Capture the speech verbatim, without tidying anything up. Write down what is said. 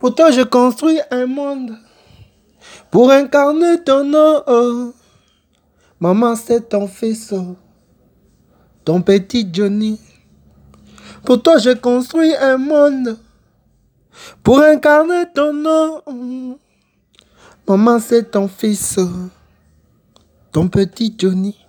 Pour toi, je construis un monde pour incarner ton nom. Oh. Maman, c'est ton faisceau, ton petit Johnny. Pour toi, je construis un monde pour incarner ton nom. Maman, c'est ton fils, ton petit Johnny.